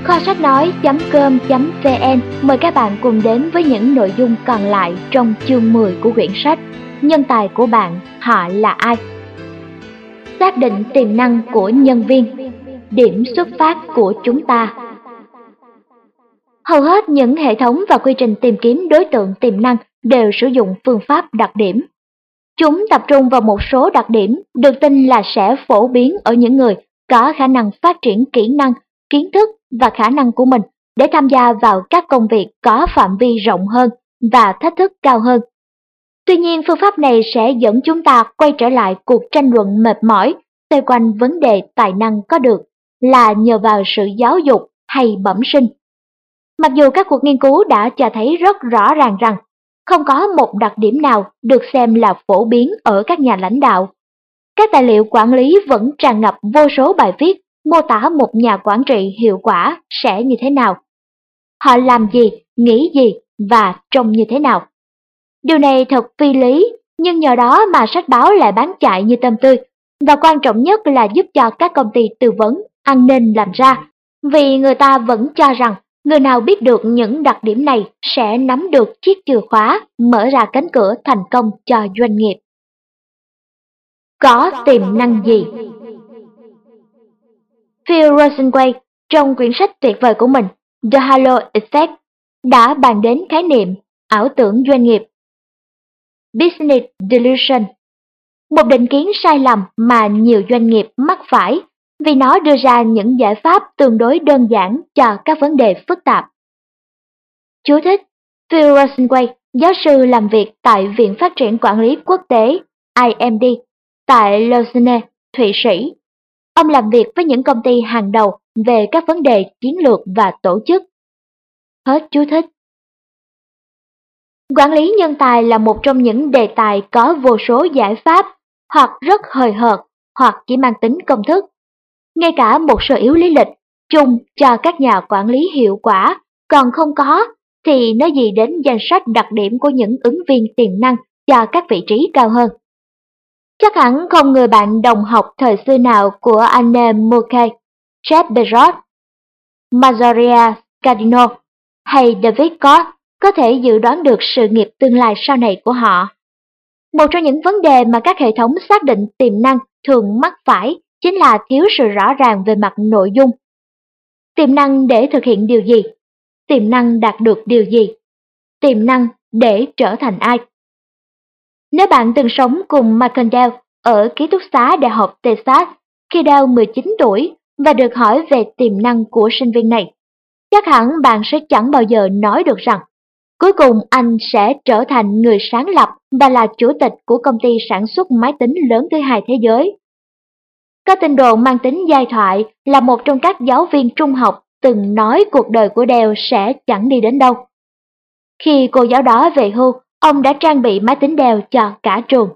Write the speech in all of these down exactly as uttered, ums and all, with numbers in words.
Kho sách nói.com.vn mời các bạn cùng đến với những nội dung còn lại trong chương mười của quyển sách Nhân tài của bạn, họ là ai? Xác định tiềm năng của nhân viên, điểm xuất phát của chúng ta. Hầu hết những hệ thống và quy trình tìm kiếm đối tượng tiềm năng đều sử dụng phương pháp đặc điểm. Chúng tập trung vào một số đặc điểm được tin là sẽ phổ biến ở những người có khả năng phát triển kỹ năng, kiến thức và khả năng của mình để tham gia vào các công việc có phạm vi rộng hơn và thách thức cao hơn. Tuy nhiên, phương pháp này sẽ dẫn chúng ta quay trở lại cuộc tranh luận mệt mỏi xoay quanh vấn đề tài năng có được là nhờ vào sự giáo dục hay bẩm sinh. Mặc dù các cuộc nghiên cứu đã cho thấy rất rõ ràng rằng không có một đặc điểm nào được xem là phổ biến ở các nhà lãnh đạo, các tài liệu quản lý vẫn tràn ngập vô số bài viết mô tả một nhà quản trị hiệu quả sẽ như thế nào. Họ làm gì, nghĩ gì và trông như thế nào. Điều này thật phi lý, nhưng nhờ đó mà sách báo lại bán chạy như tôm tươi, và quan trọng nhất là giúp cho các công ty tư vấn ăn nên làm ra, vì người ta vẫn cho rằng người nào biết được những đặc điểm này sẽ nắm được chiếc chìa khóa mở ra cánh cửa thành công cho doanh nghiệp. Có tiềm năng gì? Phil Rosenway trong quyển sách tuyệt vời của mình The Halo Effect đã bàn đến khái niệm ảo tưởng doanh nghiệp, Business Delusion, một định kiến sai lầm mà nhiều doanh nghiệp mắc phải vì nó đưa ra những giải pháp tương đối đơn giản cho các vấn đề phức tạp. Chú thích: Phil Rosenway, giáo sư làm việc tại Viện Phát triển Quản lý Quốc tế I M D tại Lausanne, Thụy Sĩ. Ông làm việc với những công ty hàng đầu về các vấn đề chiến lược và tổ chức. Hết chú thích. Quản lý nhân tài là một trong những đề tài có vô số giải pháp, hoặc rất hời hợt, hoặc chỉ mang tính công thức. Ngay cả một số yếu lý lịch chung cho các nhà quản lý hiệu quả còn không có, thì nói gì đến danh sách đặc điểm của những ứng viên tiềm năng cho các vị trí cao hơn. Chắc hẳn không người bạn đồng học thời xưa nào của Anne Murray, Jeff Bezos, Maria Cardino hay David Koch có thể dự đoán được sự nghiệp tương lai sau này của họ. Một trong những vấn đề mà các hệ thống xác định tiềm năng thường mắc phải chính là thiếu sự rõ ràng về mặt nội dung. Tiềm năng để thực hiện điều gì? Tiềm năng đạt được điều gì? Tiềm năng để trở thành ai? Nếu bạn từng sống cùng Michael Dell ở ký túc xá Đại học Texas khi Dell mười chín tuổi và được hỏi về tiềm năng của sinh viên này, chắc hẳn bạn sẽ chẳng bao giờ nói được rằng cuối cùng anh sẽ trở thành người sáng lập và là chủ tịch của công ty sản xuất máy tính lớn thứ hai thế giới. Có tin đồn mang tính giai thoại là một trong các giáo viên trung học từng nói cuộc đời của Dell sẽ chẳng đi đến đâu. Khi cô giáo đó về hưu, ông đã trang bị máy tính Dell cho cả trường.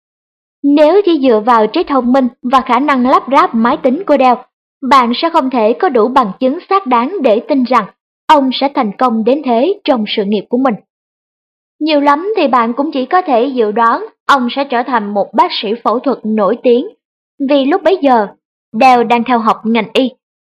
Nếu chỉ dựa vào trí thông minh và khả năng lắp ráp máy tính của Dell, bạn sẽ không thể có đủ bằng chứng xác đáng để tin rằng ông sẽ thành công đến thế trong sự nghiệp của mình. Nhiều lắm thì bạn cũng chỉ có thể dự đoán ông sẽ trở thành một bác sĩ phẫu thuật nổi tiếng, vì lúc bấy giờ, Dell đang theo học ngành y.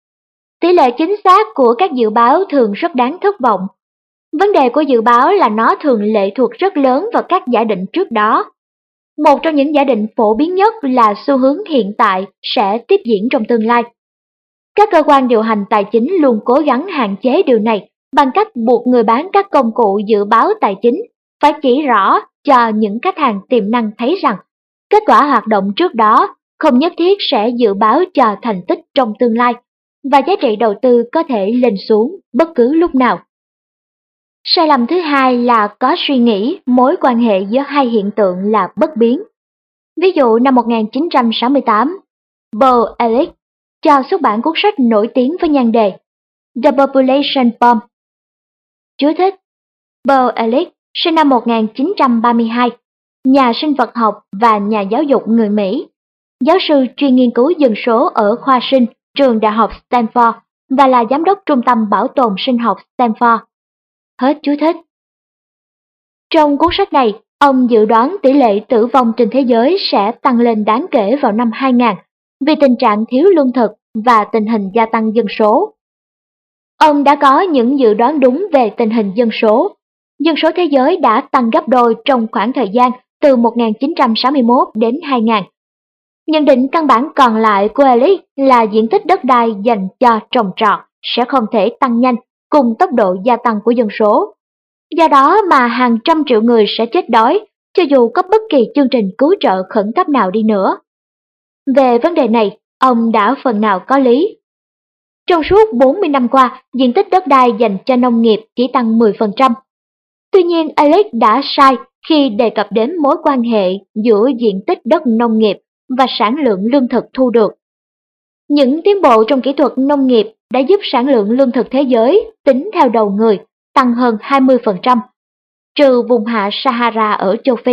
Tỷ lệ chính xác của các dự báo thường rất đáng thất vọng. Vấn đề của dự báo là nó thường lệ thuộc rất lớn vào các giả định trước đó. Một trong những giả định phổ biến nhất là xu hướng hiện tại sẽ tiếp diễn trong tương lai. Các cơ quan điều hành tài chính luôn cố gắng hạn chế điều này bằng cách buộc người bán các công cụ dự báo tài chính phải chỉ rõ cho những khách hàng tiềm năng thấy rằng kết quả hoạt động trước đó không nhất thiết sẽ dự báo cho thành tích trong tương lai, và giá trị đầu tư có thể lên xuống bất cứ lúc nào. Sai lầm thứ hai là có suy nghĩ mối quan hệ giữa hai hiện tượng là bất biến. Ví dụ năm một nghìn chín trăm sáu mươi tám, Paul Ehrlich cho xuất bản cuốn sách nổi tiếng với nhan đề The Population Bomb. Chú thích: Paul Ehrlich sinh năm một nghìn chín trăm ba mươi hai, nhà sinh vật học và nhà giáo dục người Mỹ, giáo sư chuyên nghiên cứu dân số ở khoa sinh trường Đại học Stanford và là giám đốc Trung tâm Bảo tồn Sinh học Stanford. Hết chú thích. Trong cuốn sách này, ông dự đoán tỷ lệ tử vong trên thế giới sẽ tăng lên đáng kể vào năm hai nghìn vì tình trạng thiếu lương thực và tình hình gia tăng dân số. Ông đã có những dự đoán đúng về tình hình dân số. Dân số thế giới đã tăng gấp đôi trong khoảng thời gian từ một nghìn chín trăm sáu mươi mốt đến hai nghìn. Nhận định căn bản còn lại của Ehrlich là diện tích đất đai dành cho trồng trọt sẽ không thể tăng nhanh cùng tốc độ gia tăng của dân số. Do đó mà hàng trăm triệu người sẽ chết đói cho dù có bất kỳ chương trình cứu trợ khẩn cấp nào đi nữa. Về vấn đề này, ông đã phần nào có lý. Trong suốt bốn mươi năm qua, diện tích đất đai dành cho nông nghiệp chỉ tăng mười phần trăm. Tuy nhiên, Ehrlich đã sai khi đề cập đến mối quan hệ giữa diện tích đất nông nghiệp và sản lượng lương thực thu được. Những tiến bộ trong kỹ thuật nông nghiệp đã giúp sản lượng lương thực thế giới tính theo đầu người tăng hơn hai mươi phần trăm, trừ vùng hạ Sahara ở châu Phi.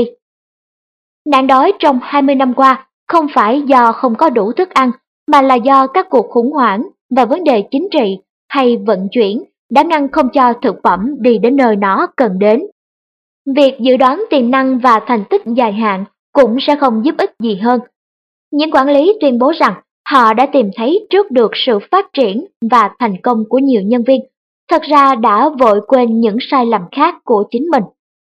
Nạn đói trong hai mươi năm qua không phải do không có đủ thức ăn, mà là do các cuộc khủng hoảng và vấn đề chính trị hay vận chuyển đã ngăn không cho thực phẩm đi đến nơi nó cần đến. Việc dự đoán tiềm năng và thành tích dài hạn cũng sẽ không giúp ích gì hơn. Những quản lý tuyên bố rằng họ đã tìm thấy trước được sự phát triển và thành công của nhiều nhân viên, thật ra đã vội quên những sai lầm khác của chính mình.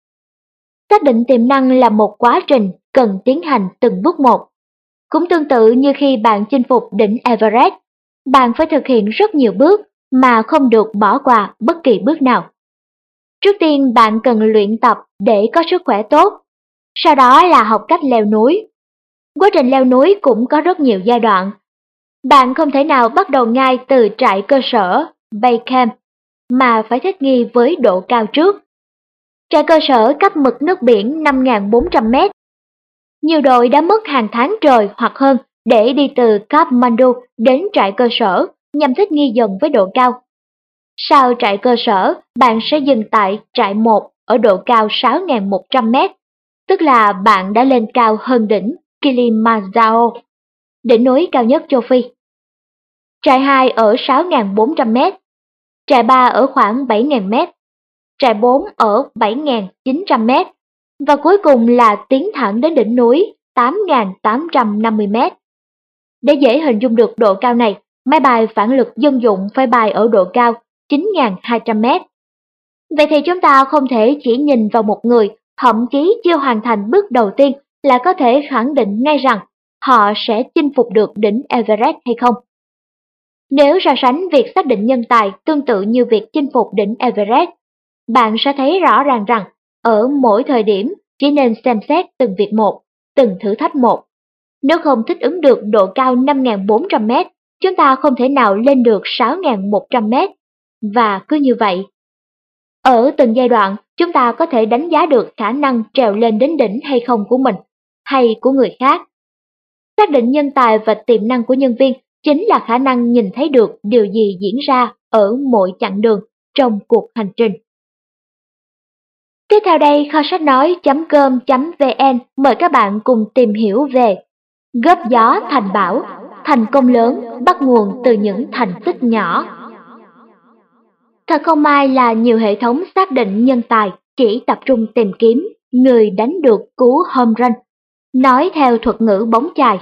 Xác định tiềm năng là một quá trình cần tiến hành từng bước một. Cũng tương tự như khi bạn chinh phục đỉnh Everest, bạn phải thực hiện rất nhiều bước mà không được bỏ qua bất kỳ bước nào. Trước tiên bạn cần luyện tập để có sức khỏe tốt, sau đó là học cách leo núi. Quá trình leo núi cũng có rất nhiều giai đoạn. Bạn không thể nào bắt đầu ngay từ trại cơ sở, base camp, mà phải thích nghi với độ cao trước. Trại cơ sở cách mực nước biển năm nghìn bốn trăm mét. Nhiều đội đã mất hàng tháng trời hoặc hơn để đi từ Kathmandu đến trại cơ sở nhằm thích nghi dần với độ cao. Sau trại cơ sở, bạn sẽ dừng tại trại một ở độ cao sáu nghìn một trăm mét, tức là bạn đã lên cao hơn đỉnh Kilimanjaro, đỉnh núi cao nhất châu Phi. Trại hai ở sáu nghìn bốn trăm mét, trại ba ở khoảng bảy nghìn mét, trại bốn ở bảy nghìn chín trăm mét, và cuối cùng là tiến thẳng đến đỉnh núi tám nghìn tám trăm năm mươi mét. Để dễ hình dung được độ cao này, máy bay phản lực dân dụng phải bay ở độ cao chín nghìn hai trăm mét. Vậy thì chúng ta không thể chỉ nhìn vào một người, thậm chí chưa hoàn thành bước đầu tiên là có thể khẳng định ngay rằng họ sẽ chinh phục được đỉnh Everest hay không. Nếu so sánh việc xác định nhân tài tương tự như việc chinh phục đỉnh Everest, bạn sẽ thấy rõ ràng rằng ở mỗi thời điểm chỉ nên xem xét từng việc một, từng thử thách một. Nếu không thích ứng được độ cao năm nghìn bốn trăm mét, chúng ta không thể nào lên được sáu nghìn một trăm mét. Và cứ như vậy, ở từng giai đoạn, chúng ta có thể đánh giá được khả năng trèo lên đến đỉnh hay không của mình, hay của người khác. Xác định nhân tài và tiềm năng của nhân viên chính là khả năng nhìn thấy được điều gì diễn ra ở mỗi chặng đường trong cuộc hành trình. Tiếp theo đây, kho sách nói chấm com chấm vn mời các bạn cùng tìm hiểu về góp gió thành bão, thành công lớn bắt nguồn từ những thành tích nhỏ. Thật không may là nhiều hệ thống xác định nhân tài chỉ tập trung tìm kiếm người đánh được cú home run, nói theo thuật ngữ bóng chày.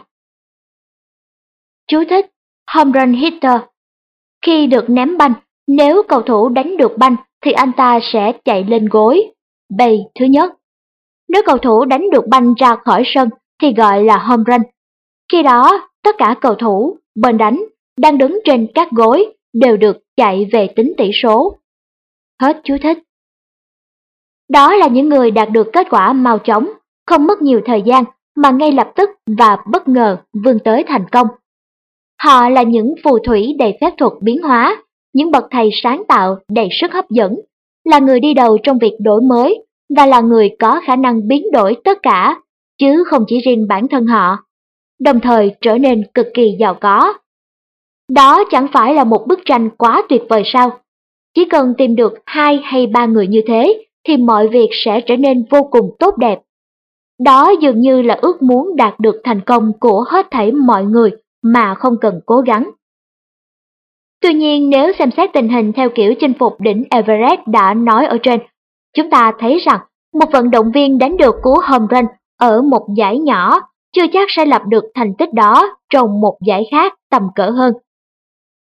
Chú thích: home run hitter. Khi được ném banh, nếu cầu thủ đánh được banh thì anh ta sẽ chạy lên gối, base thứ nhất. Nếu cầu thủ đánh được banh ra khỏi sân thì gọi là home run. Khi đó, tất cả cầu thủ, bên đánh, đang đứng trên các gối đều được chạy về tính tỷ số. Hết chú thích. Đó là những người đạt được kết quả mau chóng, không mất nhiều thời gian mà ngay lập tức và bất ngờ vươn tới thành công. Họ là những phù thủy đầy phép thuật biến hóa, những bậc thầy sáng tạo đầy sức hấp dẫn, là người đi đầu trong việc đổi mới và là người có khả năng biến đổi tất cả, chứ không chỉ riêng bản thân họ, đồng thời trở nên cực kỳ giàu có. Đó chẳng phải là một bức tranh quá tuyệt vời sao? Chỉ cần tìm được hai hay ba người như thế thì mọi việc sẽ trở nên vô cùng tốt đẹp. Đó dường như là ước muốn đạt được thành công của hết thảy mọi người mà không cần cố gắng. Tuy nhiên, nếu xem xét tình hình theo kiểu chinh phục đỉnh Everest đã nói ở trên, chúng ta thấy rằng một vận động viên đánh được cú home run ở một giải nhỏ chưa chắc sẽ lập được thành tích đó trong một giải khác tầm cỡ hơn.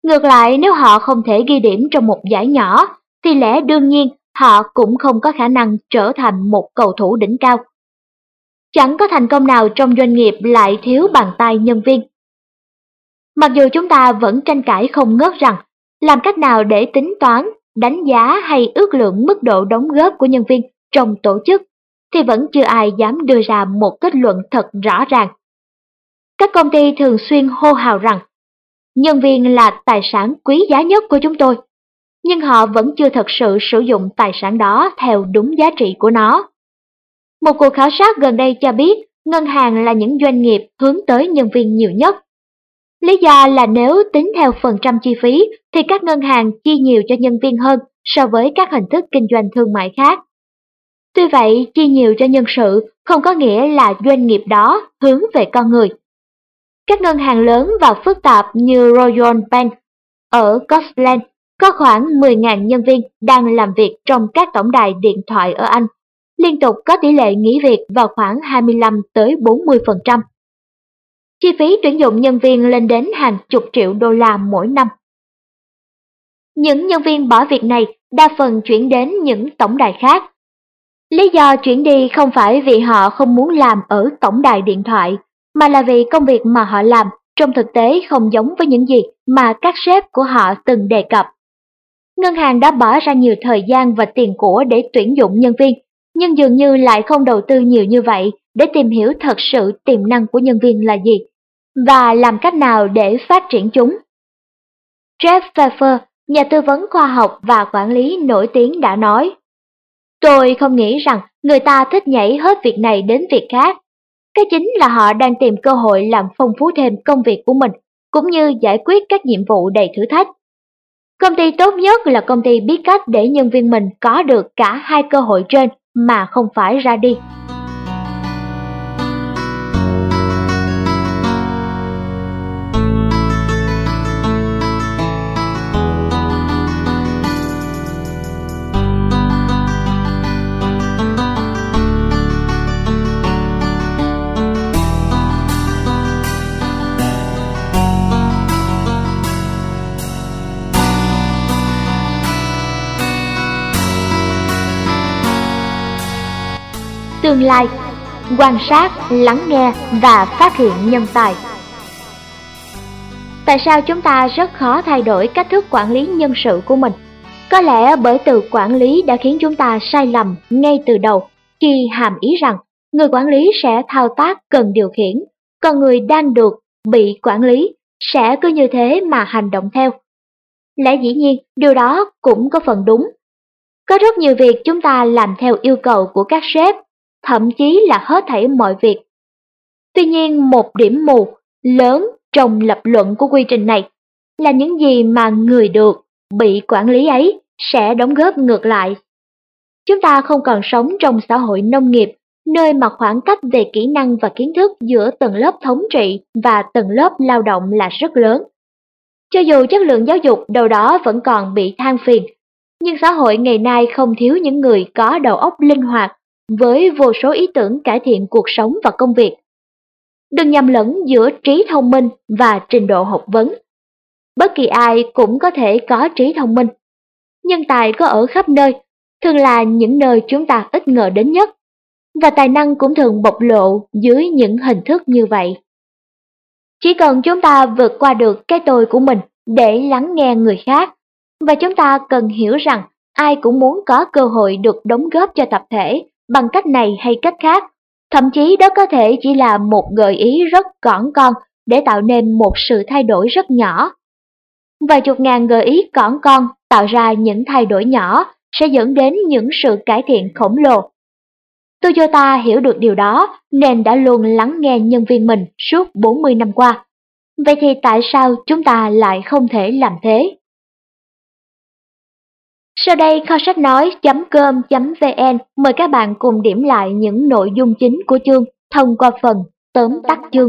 Ngược lại, nếu họ không thể ghi điểm trong một giải nhỏ, thì lẽ đương nhiên họ cũng không có khả năng trở thành một cầu thủ đỉnh cao. Chẳng có thành công nào trong doanh nghiệp lại thiếu bàn tay nhân viên. Mặc dù chúng ta vẫn tranh cãi không ngớt rằng làm cách nào để tính toán, đánh giá hay ước lượng mức độ đóng góp của nhân viên trong tổ chức, thì vẫn chưa ai dám đưa ra một kết luận thật rõ ràng. Các công ty thường xuyên hô hào rằng nhân viên là tài sản quý giá nhất của chúng tôi, nhưng họ vẫn chưa thật sự sử dụng tài sản đó theo đúng giá trị của nó. Một cuộc khảo sát gần đây cho biết ngân hàng là những doanh nghiệp hướng tới nhân viên nhiều nhất. Lý do là nếu tính theo phần trăm chi phí thì các ngân hàng chi nhiều cho nhân viên hơn so với các hình thức kinh doanh thương mại khác. Tuy vậy, chi nhiều cho nhân sự không có nghĩa là doanh nghiệp đó hướng về con người. Các ngân hàng lớn và phức tạp như Royal Bank ở Scotland có khoảng mười nghìn nhân viên đang làm việc trong các tổng đài điện thoại ở Anh, liên tục có tỷ lệ nghỉ việc vào khoảng hai mươi lăm tới bốn mươi phần trăm. Chi phí tuyển dụng nhân viên lên đến hàng chục triệu đô la mỗi năm. Những nhân viên bỏ việc này đa phần chuyển đến những tổng đài khác. Lý do chuyển đi không phải vì họ không muốn làm ở tổng đài điện thoại, mà là vì công việc mà họ làm trong thực tế không giống với những gì mà các sếp của họ từng đề cập. Ngân hàng đã bỏ ra nhiều thời gian và tiền của để tuyển dụng nhân viên, nhưng dường như lại không đầu tư nhiều như vậy để tìm hiểu thật sự tiềm năng của nhân viên là gì, và làm cách nào để phát triển chúng. Jeff Pfeffer, nhà tư vấn khoa học và quản lý nổi tiếng đã nói, tôi không nghĩ rằng người ta thích nhảy hết việc này đến việc khác. Cái chính là họ đang tìm cơ hội làm phong phú thêm công việc của mình, cũng như giải quyết các nhiệm vụ đầy thử thách. Công ty tốt nhất là công ty biết cách để nhân viên mình có được cả hai cơ hội trên mà không phải ra đi. Tương lai, quan sát, lắng nghe và phát hiện nhân tài. Tại sao chúng ta rất khó thay đổi cách thức quản lý nhân sự của mình? Có lẽ bởi từ quản lý đã khiến chúng ta sai lầm ngay từ đầu khi hàm ý rằng người quản lý sẽ thao tác cần điều khiển, còn người đang được bị quản lý sẽ cứ như thế mà hành động theo. Lẽ dĩ nhiên, điều đó cũng có phần đúng. Có rất nhiều việc chúng ta làm theo yêu cầu của các sếp, thậm chí là hết thảy mọi việc. Tuy nhiên, một điểm mù lớn trong lập luận của quy trình này là những gì mà người được bị quản lý ấy sẽ đóng góp ngược lại. Chúng ta không còn sống trong xã hội nông nghiệp, nơi mà khoảng cách về kỹ năng và kiến thức giữa tầng lớp thống trị và tầng lớp lao động là rất lớn. Cho dù chất lượng giáo dục đâu đó vẫn còn bị than phiền, nhưng xã hội ngày nay không thiếu những người có đầu óc linh hoạt, với vô số ý tưởng cải thiện cuộc sống và công việc. Đừng nhầm lẫn giữa trí thông minh và trình độ học vấn. Bất kỳ ai cũng có thể có trí thông minh. Nhân tài có ở khắp nơi, thường là những nơi chúng ta ít ngờ đến nhất, và tài năng cũng thường bộc lộ dưới những hình thức như vậy. Chỉ cần chúng ta vượt qua được cái tôi của mình để lắng nghe người khác, và chúng ta cần hiểu rằng ai cũng muốn có cơ hội được đóng góp cho tập thể bằng cách này hay cách khác, thậm chí đó có thể chỉ là một gợi ý rất cỏn con để tạo nên một sự thay đổi rất nhỏ. Vài chục ngàn gợi ý cỏn con tạo ra những thay đổi nhỏ sẽ dẫn đến những sự cải thiện khổng lồ. Toyota hiểu được điều đó nên đã luôn lắng nghe nhân viên mình suốt bốn mươi năm qua. Vậy thì tại sao chúng ta lại không thể làm thế? Sau đây kho sách nói chấm com chấm vn mời các bạn cùng điểm lại những nội dung chính của chương thông qua phần tóm tắt chương.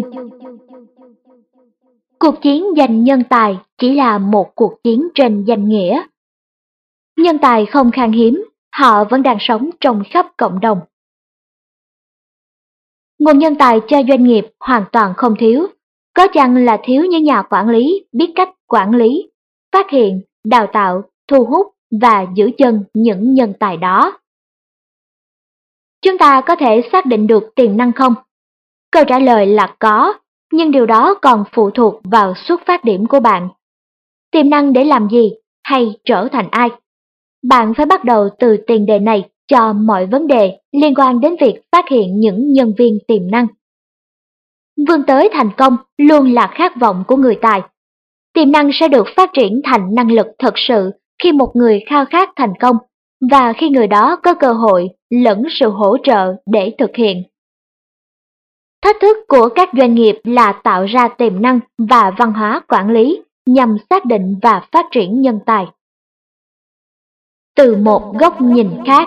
Cuộc chiến giành nhân tài chỉ là một cuộc chiến trên danh nghĩa. Nhân tài không khan hiếm, họ vẫn đang sống trong khắp cộng đồng. Nguồn nhân tài cho doanh nghiệp hoàn toàn không thiếu, có chăng là thiếu những nhà quản lý biết cách quản lý. phát hiện, đào tạo, thu hút và giữ chân những nhân tài đó. Chúng ta có thể xác định được tiềm năng không? Câu trả lời là có, nhưng điều đó còn phụ thuộc vào xuất phát điểm của bạn. Tiềm năng để làm gì hay trở thành ai? Bạn phải bắt đầu từ tiền đề này cho mọi vấn đề liên quan đến việc phát hiện những nhân viên tiềm năng. Vươn tới thành công luôn là khát vọng của người tài. Tiềm năng sẽ được phát triển thành năng lực thật sự khi một người khao khát thành công và khi người đó có cơ hội lẫn sự hỗ trợ để thực hiện. Thách thức của các doanh nghiệp là tạo ra tiềm năng và văn hóa quản lý nhằm xác định và phát triển nhân tài. Từ một góc nhìn khác,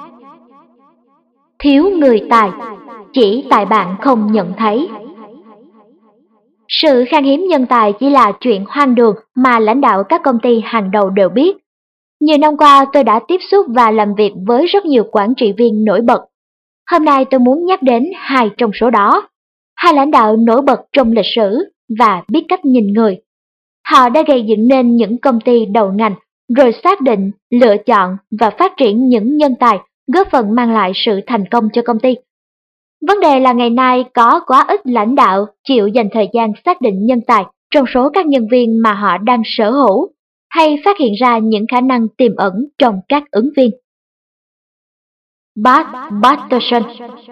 thiếu người tài, chỉ tại bạn không nhận thấy. Sự khan hiếm nhân tài chỉ là chuyện hoang đường mà lãnh đạo các công ty hàng đầu đều biết. Nhiều năm qua tôi đã tiếp xúc và làm việc với rất nhiều quản trị viên nổi bật. Hôm nay tôi muốn nhắc đến hai trong số đó. Hai lãnh đạo nổi bật trong lịch sử và biết cách nhìn người. Họ đã gây dựng nên những công ty đầu ngành, rồi xác định, lựa chọn và phát triển những nhân tài góp phần mang lại sự thành công cho công ty. Vấn đề là ngày nay có quá ít lãnh đạo chịu dành thời gian xác định nhân tài trong số các nhân viên mà họ đang sở hữu, hay phát hiện ra những khả năng tiềm ẩn trong các ứng viên. Bart Patterson.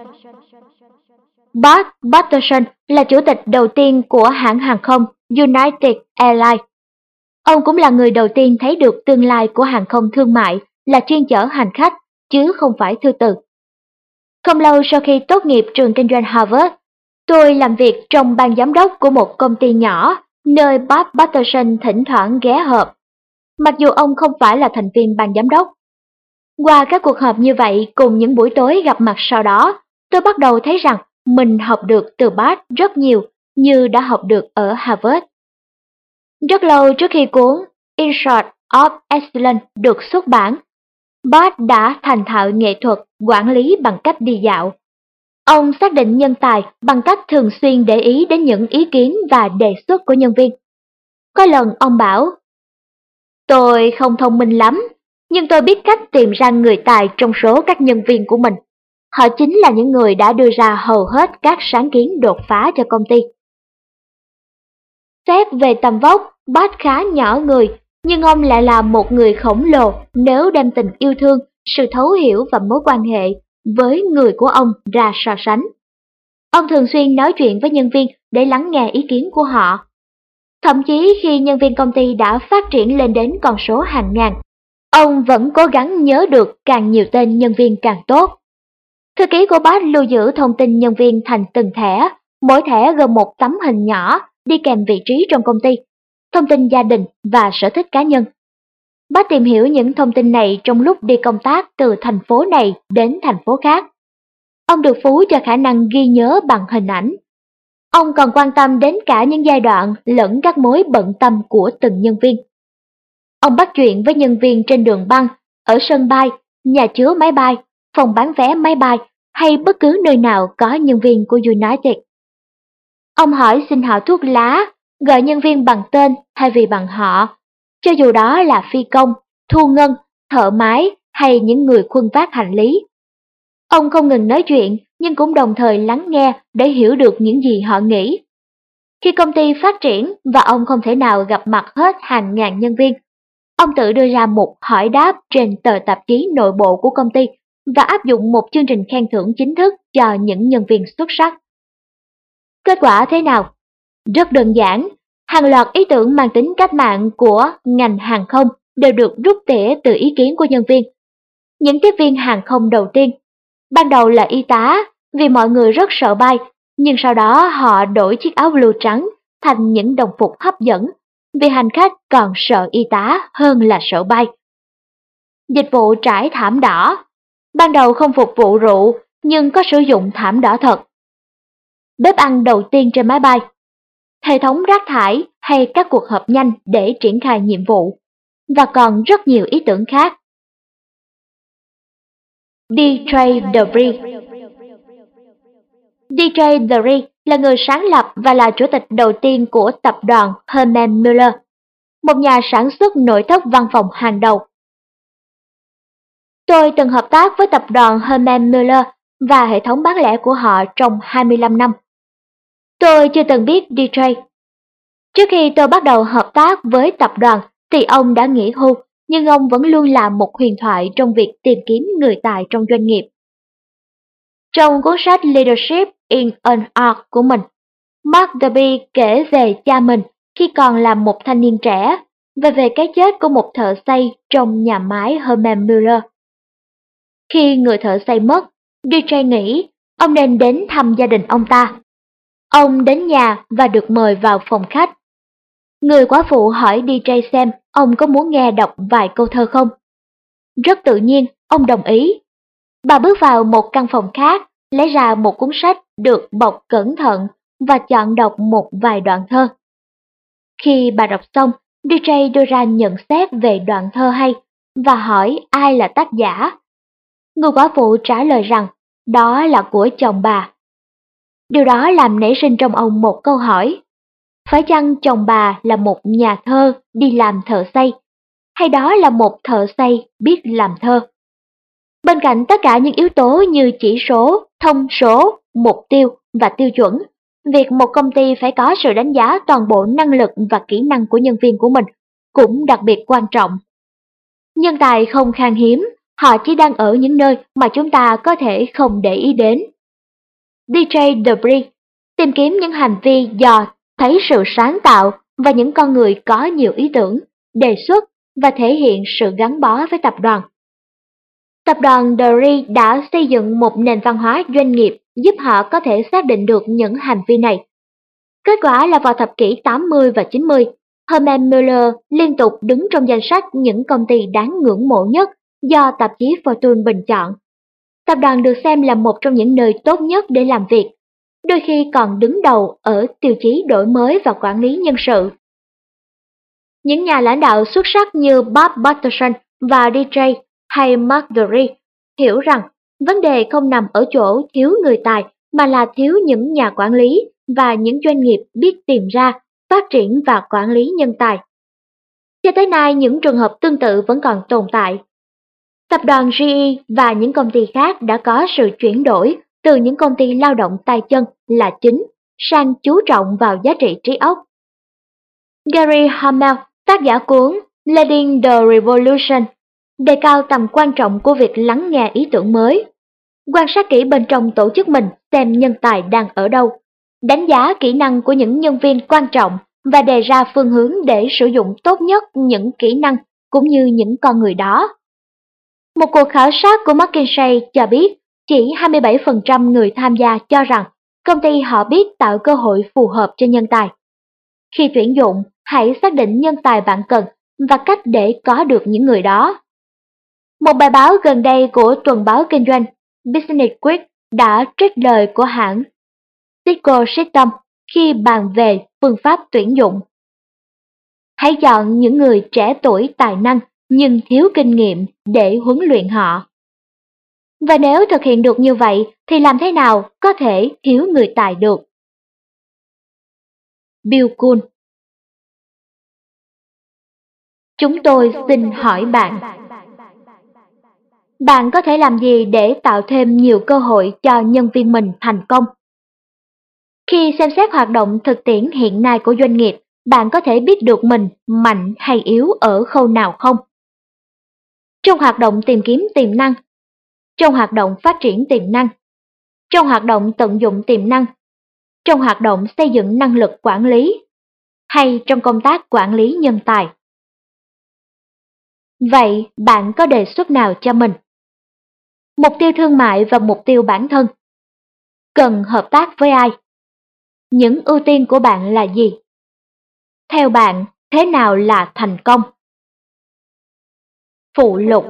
Bart Patterson là chủ tịch đầu tiên của hãng hàng không United Airlines. Ông cũng là người đầu tiên thấy được tương lai của hàng không thương mại là chuyên chở hành khách, chứ không phải thư từ. Không lâu sau khi tốt nghiệp trường kinh doanh Harvard, tôi làm việc trong ban giám đốc của một công ty nhỏ, nơi Bart Patterson thỉnh thoảng ghé họp. Mặc dù ông không phải là thành viên ban giám đốc. Qua các cuộc họp như vậy cùng những buổi tối gặp mặt sau đó, tôi bắt đầu thấy rằng mình học được từ Bart rất nhiều như đã học được ở Harvard. Rất lâu trước khi cuốn In Search of Excellence được xuất bản, Bart đã thành thạo nghệ thuật quản lý bằng cách đi dạo. Ông xác định nhân tài bằng cách thường xuyên để ý đến những ý kiến và đề xuất của nhân viên. Có lần ông bảo, tôi không thông minh lắm, nhưng tôi biết cách tìm ra người tài trong số các nhân viên của mình. Họ chính là những người đã đưa ra hầu hết các sáng kiến đột phá cho công ty. Xét về tầm vóc, Bart khá nhỏ người, nhưng ông lại là một người khổng lồ nếu đem tình yêu thương, sự thấu hiểu và mối quan hệ với người của ông ra so sánh. Ông thường xuyên nói chuyện với nhân viên để lắng nghe ý kiến của họ. Thậm chí khi nhân viên công ty đã phát triển lên đến con số hàng ngàn, ông vẫn cố gắng nhớ được càng nhiều tên nhân viên càng tốt. Thư ký của Bart lưu giữ thông tin nhân viên thành từng thẻ, mỗi thẻ gồm một tấm hình nhỏ đi kèm vị trí trong công ty, thông tin gia đình và sở thích cá nhân. Bart tìm hiểu những thông tin này trong lúc đi công tác từ thành phố này đến thành phố khác. Ông được phú cho khả năng ghi nhớ bằng hình ảnh. Ông còn quan tâm đến cả những giai đoạn lẫn các mối bận tâm của từng nhân viên. Ông bắt chuyện với nhân viên trên đường băng, ở sân bay, nhà chứa máy bay, phòng bán vé máy bay hay bất cứ nơi nào có nhân viên của United. Ông hỏi xin họ thuốc lá, gọi nhân viên bằng tên thay vì bằng họ, cho dù đó là phi công, thu ngân, thợ máy hay những người khuân vác hành lý. Ông không ngừng nói chuyện nhưng cũng đồng thời lắng nghe để hiểu được những gì họ nghĩ. Khi công ty phát triển và ông không thể nào gặp mặt hết hàng ngàn nhân viên, ông tự đưa ra một hỏi đáp trên tờ tạp chí nội bộ của công ty và áp dụng một chương trình khen thưởng chính thức cho những nhân viên xuất sắc. Kết quả thế nào? Rất đơn giản, hàng loạt ý tưởng mang tính cách mạng của ngành hàng không đều được rút tỉa từ ý kiến của nhân viên. Những tiếp viên hàng không đầu tiên, ban đầu là y tá vì mọi người rất sợ bay, nhưng sau đó họ đổi chiếc áo blue trắng thành những đồng phục hấp dẫn vì hành khách còn sợ y tá hơn là sợ bay. Dịch vụ trải thảm đỏ, ban đầu không phục vụ rượu nhưng có sử dụng thảm đỏ thật. Bếp ăn đầu tiên trên máy bay, hệ thống rác thải hay các cuộc họp nhanh để triển khai nhiệm vụ, và còn rất nhiều ý tưởng khác. D J DeVries. D J DeVries là người sáng lập và là chủ tịch đầu tiên của tập đoàn Herman Miller. một nhà sản xuất nội thất văn phòng hàng đầu. Tôi từng hợp tác với tập đoàn Herman Miller và hệ thống bán lẻ của họ trong hai mươi lăm năm. Tôi chưa từng biết đê gi. Trước khi tôi bắt đầu hợp tác với tập đoàn thì ông đã nghỉ hưu, nhưng ông vẫn luôn là một huyền thoại trong việc tìm kiếm người tài trong doanh nghiệp. Trong cuốn sách Leadership in an Art của mình, Mark Darby kể về cha mình khi còn là một thanh niên trẻ và về cái chết của một thợ xây trong nhà máy Herman Miller. Khi người thợ xây mất, đê gi nghĩ ông nên đến thăm gia đình ông ta. Ông đến nhà và được mời vào phòng khách. Người quả phụ hỏi đê gi xem ông có muốn nghe đọc vài câu thơ không. Rất tự nhiên, ông đồng ý. Bà bước vào một căn phòng khác, lấy ra một cuốn sách được bọc cẩn thận và chọn đọc một vài đoạn thơ. Khi bà đọc xong, đê gi đưa ra nhận xét về đoạn thơ hay và hỏi ai là tác giả. Người quả phụ trả lời rằng đó là của chồng bà. Điều đó làm nảy sinh trong ông một câu hỏi. Phải chăng chồng bà là một nhà thơ đi làm thợ xây, hay đó là một thợ xây biết làm thơ? Bên cạnh tất cả những yếu tố như chỉ số, thông số, mục tiêu và tiêu chuẩn, việc một công ty phải có sự đánh giá toàn bộ năng lực và kỹ năng của nhân viên của mình cũng đặc biệt quan trọng. Nhân tài không khan hiếm, họ chỉ đang ở những nơi mà chúng ta có thể không để ý đến. đê gi Debris tìm kiếm những hành vi do thấy sự sáng tạo và những con người có nhiều ý tưởng, đề xuất và thể hiện sự gắn bó với tập đoàn. Tập đoàn Debris đã xây dựng một nền văn hóa doanh nghiệp giúp họ có thể xác định được những hành vi này. Kết quả là vào thập kỷ tám mươi và chín mươi, Herman Miller liên tục đứng trong danh sách những công ty đáng ngưỡng mộ nhất do tạp chí Fortune bình chọn. Tập đoàn được xem là một trong những nơi tốt nhất để làm việc, đôi khi còn đứng đầu ở tiêu chí đổi mới và quản lý nhân sự. Những nhà lãnh đạo xuất sắc như Bob Butterson và đê gi hay Mark Darry hiểu rằng vấn đề không nằm ở chỗ thiếu người tài mà là thiếu những nhà quản lý và những doanh nghiệp biết tìm ra, phát triển và quản lý nhân tài. Cho tới nay, những trường hợp tương tự vẫn còn tồn tại. Tập đoàn giê e và những công ty khác đã có sự chuyển đổi từ những công ty lao động tay chân là chính sang chú trọng vào giá trị trí óc. Gary Hamel, tác giả cuốn Leading the Revolution, đề cao tầm quan trọng của việc lắng nghe ý tưởng mới, quan sát kỹ bên trong tổ chức mình xem nhân tài đang ở đâu, đánh giá kỹ năng của những nhân viên quan trọng và đề ra phương hướng để sử dụng tốt nhất những kỹ năng cũng như những con người đó. Một cuộc khảo sát của McKinsey cho biết chỉ hai mươi bảy phần trăm người tham gia cho rằng công ty họ biết tạo cơ hội phù hợp cho nhân tài. Khi tuyển dụng, hãy xác định nhân tài bạn cần và cách để có được những người đó. Một bài báo gần đây của tuần báo kinh doanh Business Week đã trích lời của hãng Cisco Systems khi bàn về phương pháp tuyển dụng. Hãy chọn những người trẻ tuổi tài năng nhưng thiếu kinh nghiệm để huấn luyện họ. Và nếu thực hiện được như vậy thì làm thế nào có thể thiếu người tài được? Bill Kuhn. Chúng tôi xin hỏi bạn, bạn có thể làm gì để tạo thêm nhiều cơ hội cho nhân viên mình thành công? Khi xem xét hoạt động thực tiễn hiện nay của doanh nghiệp, bạn có thể biết được mình mạnh hay yếu ở khâu nào không? Trong hoạt động tìm kiếm tiềm năng, trong hoạt động phát triển tiềm năng, trong hoạt động tận dụng tiềm năng, trong hoạt động xây dựng năng lực quản lý, hay trong công tác quản lý nhân tài. Vậy bạn có đề xuất nào cho mình? Mục tiêu thương mại và mục tiêu bản thân. Cần hợp tác với ai? Những ưu tiên của bạn là gì? Theo bạn, thế nào là thành công? Phụ lục.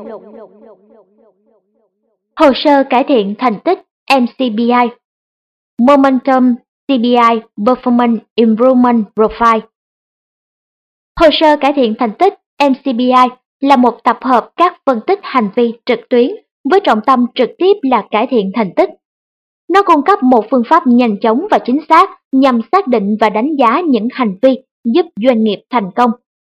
Hồ sơ cải thiện thành tích em xê bê i, Momentum xê bê i Performance Improvement Profile. Hồ sơ cải thiện thành tích em xê bê i là một tập hợp các phân tích hành vi trực tuyến với trọng tâm trực tiếp là cải thiện thành tích. Nó cung cấp một phương pháp nhanh chóng và chính xác nhằm xác định và đánh giá những hành vi giúp doanh nghiệp thành công.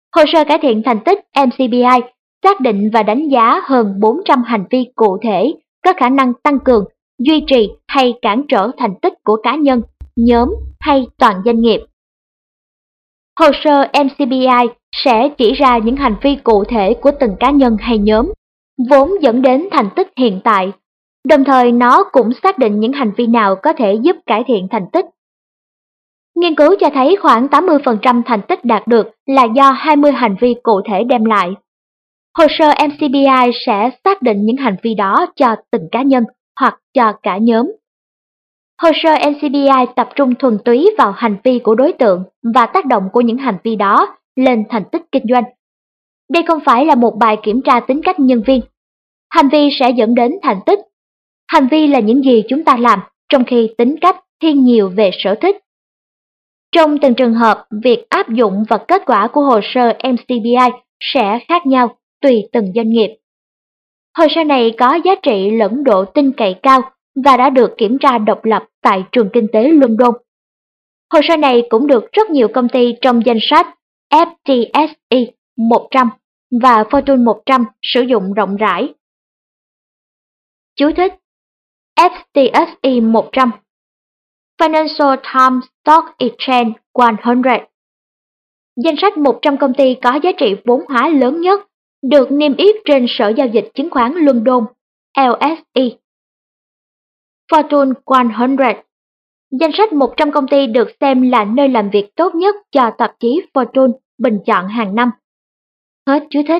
Hồ sơ cải thiện thành tích em xê bê i xác định và đánh giá hơn bốn trăm hành vi cụ thể có khả năng tăng cường, duy trì hay cản trở thành tích của cá nhân, nhóm hay toàn doanh nghiệp. Hồ sơ em xê bê i sẽ chỉ ra những hành vi cụ thể của từng cá nhân hay nhóm, vốn dẫn đến thành tích hiện tại. Đồng thời nó cũng xác định những hành vi nào có thể giúp cải thiện thành tích. Nghiên cứu cho thấy khoảng tám mươi phần trăm thành tích đạt được là do hai mươi hành vi cụ thể đem lại. Hồ sơ em xê bê i sẽ xác định những hành vi đó cho từng cá nhân hoặc cho cả nhóm. Hồ sơ em xê bê i tập trung thuần túy vào hành vi của đối tượng và tác động của những hành vi đó lên thành tích kinh doanh. Đây không phải là một bài kiểm tra tính cách nhân viên. Hành vi sẽ dẫn đến thành tích. Hành vi là những gì chúng ta làm, trong khi tính cách thiên nhiều về sở thích. Trong từng trường hợp, việc áp dụng và kết quả của hồ sơ em xê bê i sẽ khác nhau tùy từng doanh nghiệp. Hồ sơ này có giá trị lẫn độ tin cậy cao và đã được kiểm tra độc lập tại trường kinh tế London. Hồ sơ này cũng được rất nhiều công ty trong danh sách ép tê ét e một trăm và Fortune một trăm sử dụng rộng rãi. Chú thích: ép tê ét e một trăm, Financial Times Stock Exchange một trăm. Danh sách một trăm công ty có giá trị vốn hóa lớn nhất, được niêm yết trên Sở Giao dịch Chứng khoán London, lờ ét e. Fortune một trăm. Danh sách một trăm công ty được xem là nơi làm việc tốt nhất cho tạp chí Fortune bình chọn hàng năm. Hết chú thích.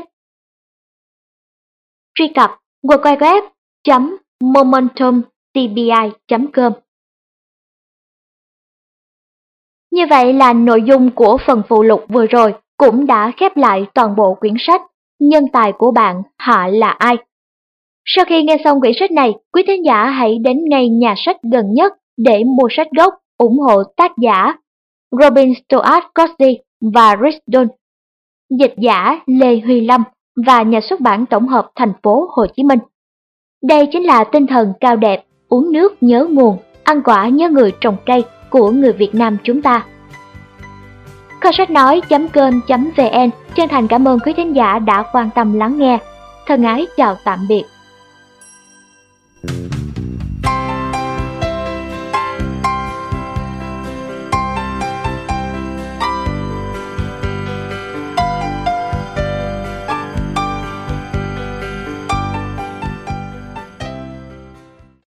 Truy cập w w w chấm momentum c b i chấm com. Như vậy là nội dung của phần phụ lục vừa rồi cũng đã khép lại toàn bộ quyển sách Nhân tài của bạn họ là ai. Sau khi nghe xong quyển sách này, quý thính giả hãy đến ngay nhà sách gần nhất để mua sách gốc ủng hộ tác giả Robin Stuart Cossey và Rich Dunn, dịch giả Lê Huy Lâm và nhà xuất bản tổng hợp thành phố Hồ Chí Minh. Đây chính là tinh thần cao đẹp, uống nước nhớ nguồn, ăn quả nhớ người trồng cây của người Việt Nam chúng ta. Kho sách nói chấm com chấm vn chân thành cảm ơn quý thính giả đã quan tâm lắng nghe. Thân ái chào tạm biệt.